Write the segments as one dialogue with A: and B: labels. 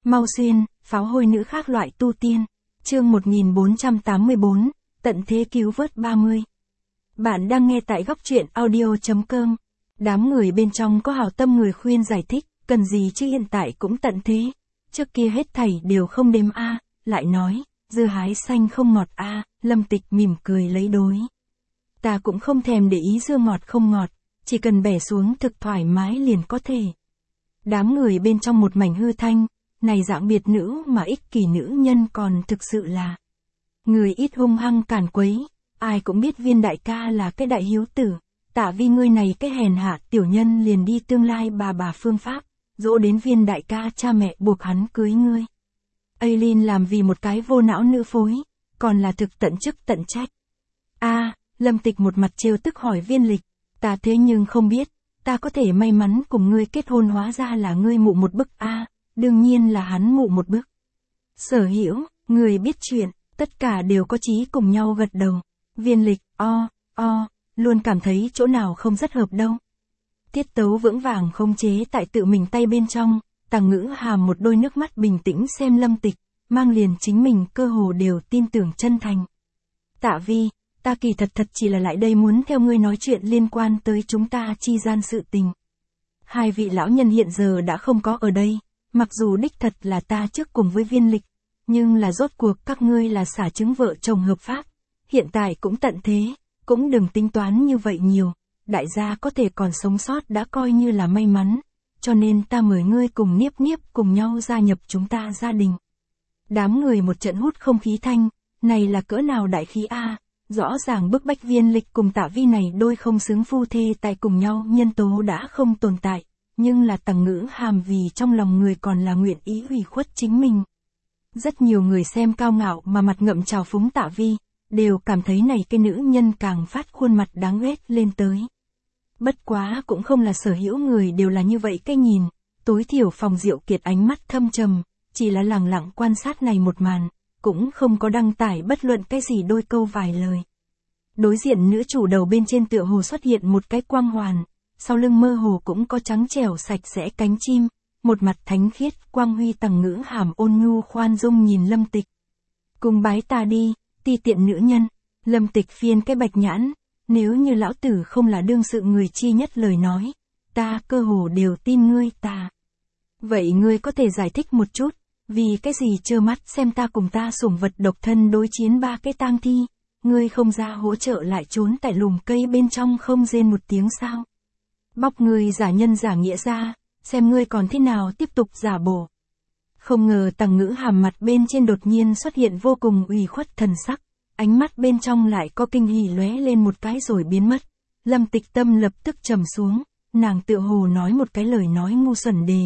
A: Mau xuyên, pháo hôi nữ khác loại tu tiên. Chương 1484, tận thế cứu vớt 30. Bạn đang nghe tại góc truyện audio.com. Đám người bên trong có hảo tâm người khuyên giải thích, cần gì chứ hiện tại cũng tận thế. Trước kia hết thảy đều không đêm lại nói, dưa hái xanh không ngọt Lâm Tịch mỉm cười lấy đối. Ta cũng không thèm để ý dưa ngọt không ngọt, chỉ cần bẻ xuống thực thoải mái liền có thể. Đám người bên trong một mảnh hư thanh, này dạng biệt nữ mà ích kỷ nữ nhân còn thực sự là người ít hung hăng càn quấy, ai cũng biết Viên đại ca là cái đại hiếu tử, Tạ Vi ngươi này cái hèn hạ tiểu nhân liền đi tương lai bà phương pháp, dỗ đến Viên đại ca cha mẹ buộc hắn cưới ngươi. Aileen làm vì một cái vô não nữ phối, còn là thực tận chức tận trách. Lâm Tịch một mặt trêu tức hỏi Viên Lịch, ta thế nhưng không biết, ta có thể may mắn cùng ngươi kết hôn hóa ra là ngươi mụ một bức đương nhiên là hắn mụ một bức. Sở Hữu, người biết chuyện, tất cả đều có chí cùng nhau gật đầu. Viên Lịch, luôn cảm thấy chỗ nào không rất hợp đâu. Tiết tấu vững vàng không chế tại tự mình tay bên trong, Tằng Ngữ Hàm một đôi nước mắt bình tĩnh xem Lâm Tịch, mang liền chính mình cơ hồ đều tin tưởng chân thành. Tạ Vi, ta kỳ thật chỉ là lại đây muốn theo ngươi nói chuyện liên quan tới chúng ta chi gian sự tình. Hai vị lão nhân hiện giờ đã không có ở đây, mặc dù đích thật là ta trước cùng với Viên Lịch, nhưng là rốt cuộc các ngươi là xả trứng vợ chồng hợp pháp, hiện tại cũng tận thế, cũng đừng tính toán như vậy nhiều, đại gia có thể còn sống sót đã coi như là may mắn, cho nên ta mời ngươi cùng Niếp Niếp cùng nhau gia nhập chúng ta gia đình. Đám người một trận hút không khí thanh, này là cỡ nào đại khí rõ ràng bức bách Viên Lịch cùng Tạ Vi này đôi không xứng phu thê tại cùng nhau nhân tố đã không tồn tại, nhưng là Tằng Ngữ Hàm vì trong lòng người còn là nguyện ý ủy khuất chính mình. Rất nhiều người xem cao ngạo mà mặt ngậm trào phúng Tạ Vi, đều cảm thấy này cái nữ nhân càng phát khuôn mặt đáng ghét lên tới. Bất quá cũng không là sở hữu người đều là như vậy cái nhìn, tối thiểu Phòng Diệu Kiệt ánh mắt thâm trầm, chỉ là lẳng lặng quan sát này một màn, cũng không có đăng tải bất luận cái gì đôi câu vài lời. Đối diện nữ chủ đầu bên trên tựa hồ xuất hiện một cái quang hoàn, sau lưng mơ hồ cũng có trắng trẻo sạch sẽ cánh chim, một mặt thánh khiết quang huy. Tằng Ngữ Hàm ôn nhu khoan dung nhìn Lâm Tịch. Cùng bái ta đi, ti tiện nữ nhân. Lâm Tịch phiên cái bạch nhãn, nếu như lão tử không là đương sự người chi nhất lời nói, ta cơ hồ đều tin ngươi ta. Vậy ngươi có thể giải thích một chút, vì cái gì trơ mắt xem ta cùng ta sủng vật độc thân đối chiến ba cái tang thi, ngươi không ra hỗ trợ lại trốn tại lùm cây bên trong không rên một tiếng sao? Bóc ngươi giả nhân giả nghĩa ra, xem ngươi còn thế nào tiếp tục giả bổ. Không ngờ Tằng Ngữ Hàm mặt bên trên đột nhiên xuất hiện vô cùng ủy khuất thần sắc, ánh mắt bên trong lại có kinh hỉ lóe lên một cái rồi biến mất. Lâm Tịch tâm lập tức trầm xuống, nàng tựa hồ nói một cái lời nói ngu xuẩn đề.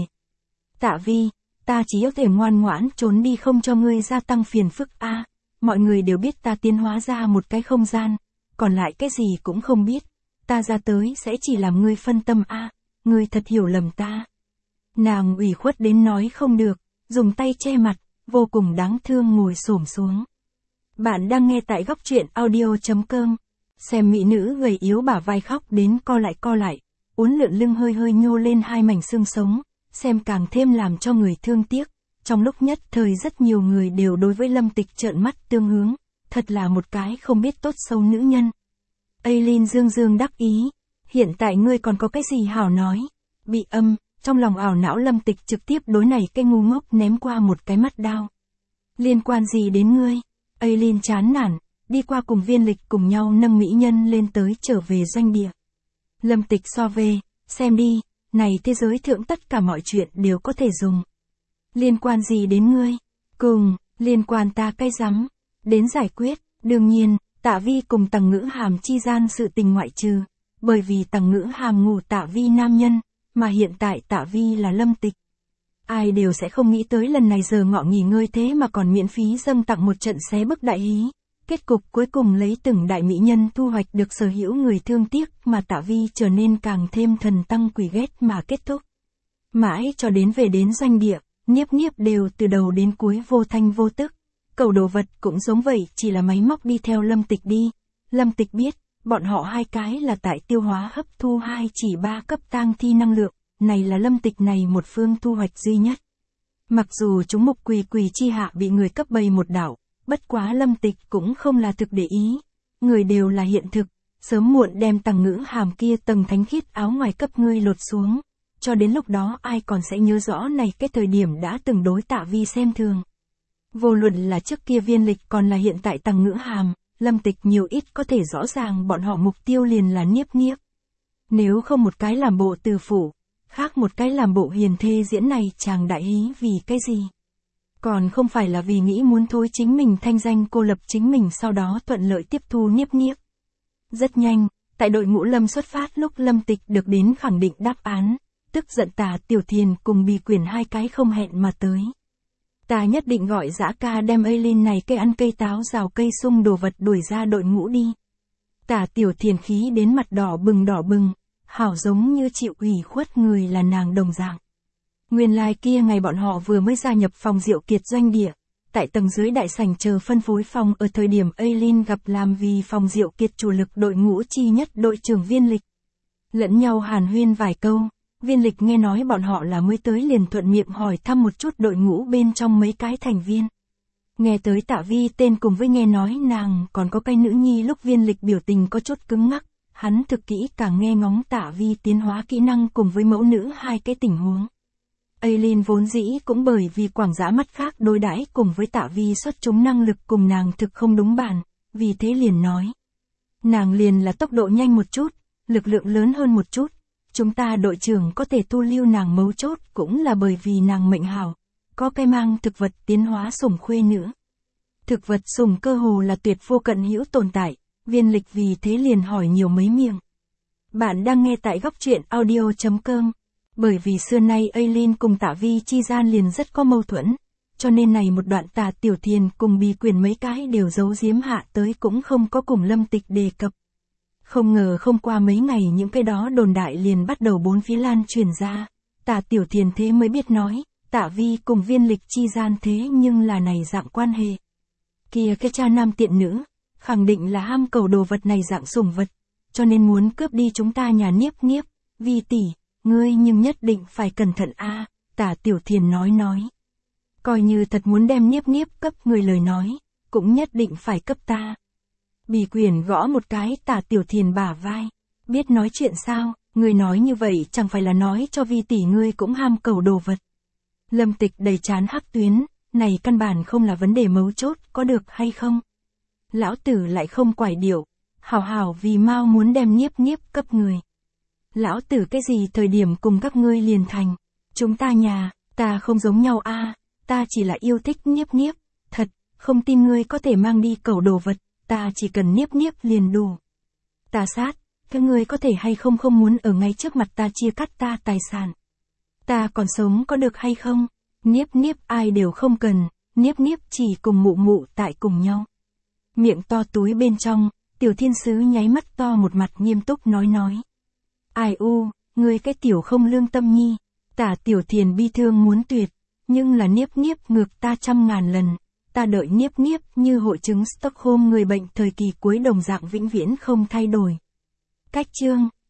A: Tạ Vi, ta chỉ có thể ngoan ngoãn trốn đi không cho ngươi gia tăng phiền phức mọi người đều biết ta tiến hóa ra một cái không gian, còn lại cái gì cũng không biết, ta ra tới sẽ chỉ làm ngươi phân tâm ngươi thật hiểu lầm ta. Nàng ủy khuất đến nói không được, dùng tay che mặt, vô cùng đáng thương ngồi xổm xuống. Bạn đang nghe tại góc truyện audio.com, xem mỹ nữ gầy yếu bả vai khóc đến co lại, uốn lượn lưng hơi hơi nhô lên hai mảnh xương sống, xem càng thêm làm cho người thương tiếc. Trong lúc nhất thời rất nhiều người đều đối với Lâm Tịch trợn mắt tương hướng, thật là một cái không biết tốt xấu nữ nhân. Aileen dương đắc ý, hiện tại ngươi còn có cái gì hảo nói, bị trong lòng ảo não Lâm Tịch trực tiếp đối này cái ngu ngốc ném qua một cái mắt đao. Liên quan gì đến ngươi? Aileen chán nản, đi qua cùng Viên Lịch cùng nhau nâng mỹ nhân lên tới trở về doanh địa. Lâm Tịch so về, xem đi, này thế giới thượng tất cả mọi chuyện đều có thể dùng. Liên quan gì đến ngươi? Cùng, liên quan ta cái rắm, đến giải quyết, đương nhiên, Tạ Vi cùng Tằng Ngữ Hàm chi gian sự tình ngoại trừ, bởi vì Tằng Ngữ Hàm ngủ Tạ Vi nam nhân, mà hiện tại Tạ Vi là Lâm Tịch. Ai đều sẽ không nghĩ tới lần này giờ ngọ nghỉ ngơi thế mà còn miễn phí dâng tặng một trận xé bức đại hí. Kết cục cuối cùng lấy từng đại mỹ nhân thu hoạch được sở hữu người thương tiếc mà Tạ Vi trở nên càng thêm thần tăng quỷ ghét mà kết thúc. Mãi cho đến về đến doanh địa, Niếp Niếp đều từ đầu đến cuối vô thanh vô tức. Cầu đồ vật cũng giống vậy, chỉ là máy móc đi theo Lâm Tịch đi. Lâm Tịch biết, bọn họ hai cái là tại tiêu hóa hấp thu 2 chỉ 3 cấp tang thi năng lượng, này là Lâm Tịch này một phương thu hoạch duy nhất. Mặc dù chúng mục quỳ quỳ chi hạ bị người cấp bày một đạo, bất quá Lâm Tịch cũng không là thực để ý. Người đều là hiện thực, sớm muộn đem tầng ngữ hàm kia tầng thánh khiết áo ngoài cấp ngươi lột xuống. Cho đến lúc đó ai còn sẽ nhớ rõ này cái thời điểm đã từng đối Tạ Vi xem thường. Vô luận là trước kia Viên Lịch còn là hiện tại tầng ngữ hàm, Lâm Tịch nhiều ít có thể rõ ràng bọn họ mục tiêu liền là Niếp Niếp. Nếu không một cái làm bộ từ phủ, khác một cái làm bộ hiền thê diễn này chàng đại hí vì cái gì? Còn không phải là vì nghĩ muốn thối chính mình thanh danh cô lập chính mình sau đó thuận lợi tiếp thu Niếp Niếp. Rất nhanh, tại đội ngũ Lâm xuất phát lúc Lâm Tịch được đến khẳng định đáp án, tức giận Tả Tiểu Thiền cùng Bì Quyển hai cái không hẹn mà tới. Ta nhất định gọi Dã ca đem Aileen này cây ăn cây táo rào cây sung đồ vật đuổi ra đội ngũ đi. Tả Tiểu Thiền khí đến mặt đỏ bừng, hảo giống như chịu ủy khuất người là nàng đồng dạng. Nguyên lai kia ngày bọn họ vừa mới gia nhập phòng Diệu Kiệt doanh địa, tại tầng dưới đại sảnh chờ phân phối phòng ở thời điểm Aileen gặp làm vì phòng Diệu Kiệt chủ lực đội ngũ chi nhất đội trưởng Viên Lịch. Lẫn nhau hàn huyên vài câu, Viên Lịch nghe nói bọn họ là mới tới liền thuận miệng hỏi thăm một chút đội ngũ bên trong mấy cái thành viên. Nghe tới Tạ Vi tên cùng với nghe nói nàng còn có cái nữ nhi lúc Viên Lịch biểu tình có chút cứng ngắc, hắn thực kỹ càng nghe ngóng Tạ Vi tiến hóa kỹ năng cùng với mẫu nữ hai cái tình huống. Aileen vốn dĩ cũng bởi vì Quảng Dã mắt khác đối đãi cùng với Tạ Vi xuất chúng năng lực cùng nàng thực không đúng bản, vì thế liền nói. Nàng liền là tốc độ nhanh một chút, lực lượng lớn hơn một chút, chúng ta đội trưởng có thể tu lưu nàng mấu chốt cũng là bởi vì nàng mệnh hảo, có cái mang thực vật tiến hóa sủng khuê nữa. Thực vật sủng cơ hồ là tuyệt vô cận hữu tồn tại, Viên Lịch vì thế liền hỏi nhiều mấy miệng. Bạn đang nghe tại góc truyện audio.com. Bởi vì xưa nay Aileen cùng Tạ Vi chi gian liền rất có mâu thuẫn, cho nên này một đoạn Tả Tiểu Thiền cùng Bì Quyển mấy cái đều giấu giếm hạ tới cũng không có cùng Lâm Tịch đề cập. Không ngờ không qua mấy ngày những cái đó đồn đại liền bắt đầu bốn phía lan truyền ra, Tả Tiểu Thiền thế mới biết nói, Tạ Vi cùng Viên Lịch chi gian thế nhưng là này dạng quan hệ. Kia cái cha nam tiện nữ, khẳng định là ham cầu đồ vật này dạng sủng vật, cho nên muốn cướp đi chúng ta nhà Niếp Niếp, Vi tỷ. Ngươi nhưng nhất định phải cẩn thận a, Tả Tiểu Thiền nói. Coi như thật muốn đem Niếp Niếp cấp người lời nói, cũng nhất định phải cấp ta. Bì Quyển gõ một cái Tả Tiểu Thiền bả vai. Biết nói chuyện sao, ngươi nói như vậy chẳng phải là nói cho Vi tỷ ngươi cũng ham cầu đồ vật. Lâm Tịch đầy chán hắc tuyến, này căn bản không là vấn đề mấu chốt, có được hay không? Lão tử lại không quải điệu, hảo vì mau muốn đem Niếp Niếp cấp người. Lão tử cái gì thời điểm cùng các ngươi liền thành. Chúng ta nhà, ta không giống nhau a, ta chỉ là yêu thích Niếp Niếp, thật, không tin ngươi có thể mang đi cầu đồ vật, ta chỉ cần Niếp Niếp liền đủ. Ta sát, các ngươi có thể hay không muốn ở ngay trước mặt ta chia cắt ta tài sản. Ta còn sống có được hay không? Niếp Niếp ai đều không cần, Niếp Niếp chỉ cùng mụ mụ tại cùng nhau. Miệng to túi bên trong, Tiểu Thiên Sứ nháy mắt to một mặt nghiêm túc nói. Ai u, ngươi cái tiểu không lương tâm nhi, Tả Tiểu Thiền bi thương muốn tuyệt, nhưng là Niếp Niếp ngược ta 100.000 lần, ta đợi Niếp Niếp như hội chứng Stockholm người bệnh thời kỳ cuối đồng dạng vĩnh viễn không thay đổi. Cách chương